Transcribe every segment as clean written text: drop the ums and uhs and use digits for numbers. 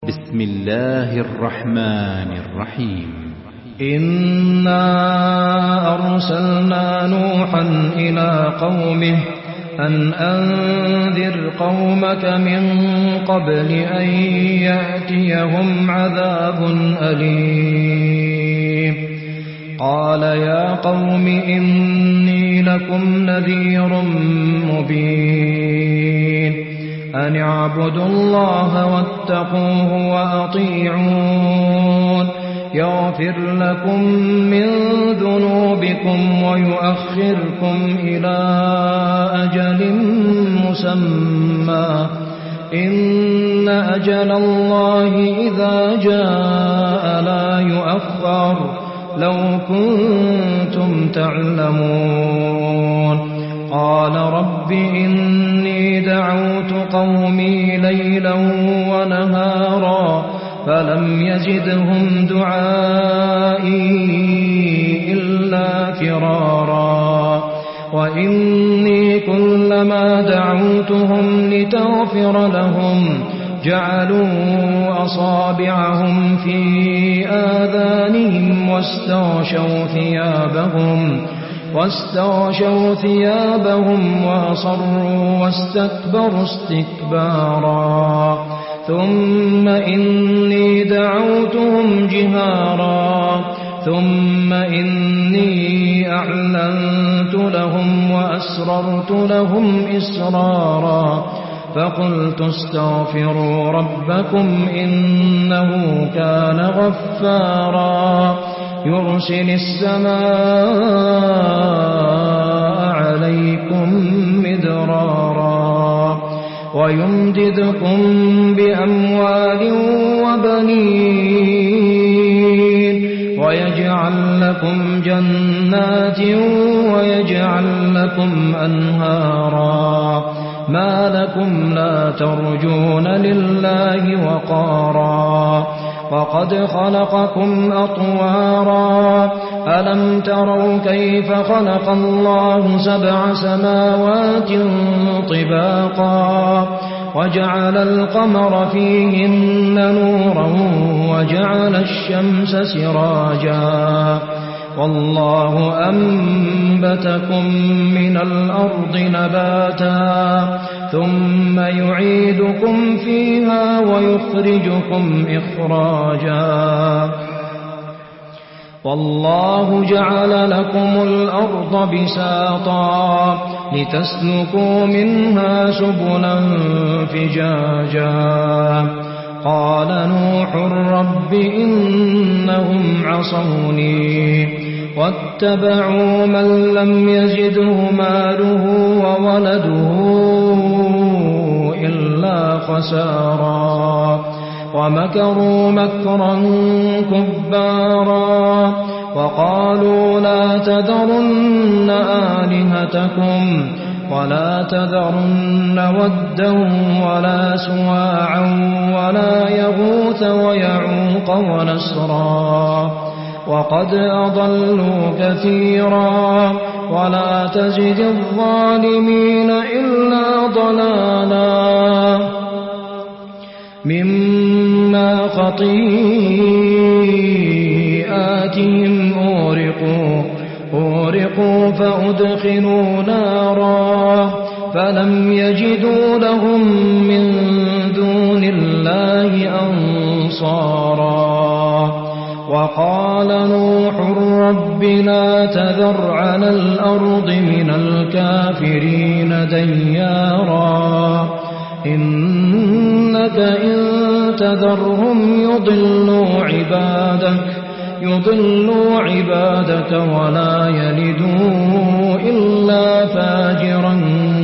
بسم الله الرحمن الرحيم. إنا أرسلنا نوحا إلى قومه أن أنذر قومك من قبل أن يأتيهم عذاب أليم. قال يا قوم إني لكم نذير مبين أن اعبدوا الله واتقوه وأطيعون يغفر لكم من ذنوبكم ويؤخركم إلى أجل مسمى إن أجل الله إذا جاء لا يؤخر لو كنتم تعلمون. قال رب إني دعوت قومي ليلا ونهارا فلم يزدهم دعائي إلا فرارا وإني كلما دعوتهم لتغفر لهم جعلوا أصابعهم في آذانهم واستغشوا ثيابهم وأصروا واستكبروا استكبارا ثم إني دعوتهم جهارا ثم إني أعلنت لهم وأسررت لهم إسرارا فقلت استغفروا ربكم إنه كان غفارا يرسل السماء عليكم مدرارا ويمددكم بأموال وبنين ويجعل لكم جنات ويجعل لكم أنهارا ما لكم لا ترجون لله وقارا وقد خلقكم أطوارا ألم تروا كيف خلق الله 7 سماوات طباقا وجعل القمر فيهن نورا وجعل الشمس سراجا والله أنبتكم من الأرض نباتا ثم يعيدكم فيها ويخرجكم إخراجا والله جعل لكم الأرض بساطا لتسلكوا منها سبلا فجاجا قال نوح رب إنهم عصوني واتبعوا من لم يزده ماله وولده إلا خسارا ومكروا مكرا كبارا وقالوا لا تذرن آلهتكم ولا تذرن ودا ولا سواعا ولا يغوث ويعوق ونسرا وقد أضلوا كثيرا ولا تزد الظالمين إلا ضلالا مما خطيئاتهم أورقوا فأدخلوا نارا فلم يجدوا لهم من دون الله أنصارا وقال نوح رب لا تذر على الأرض من الكافرين ديارا إنك إن تذرهم يضلوا عبادك ولا يلدوا إلا فاجرا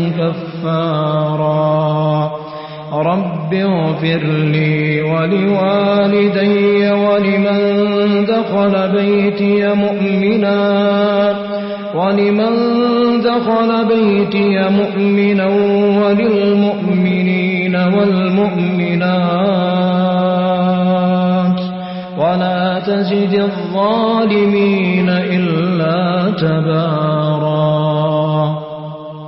كفارا رب اغفر لي ولوالدي ولمن دخل بيتي مؤمنا وللمؤمنين والمؤمنات ولا تزد الظالمين إلا تبارا.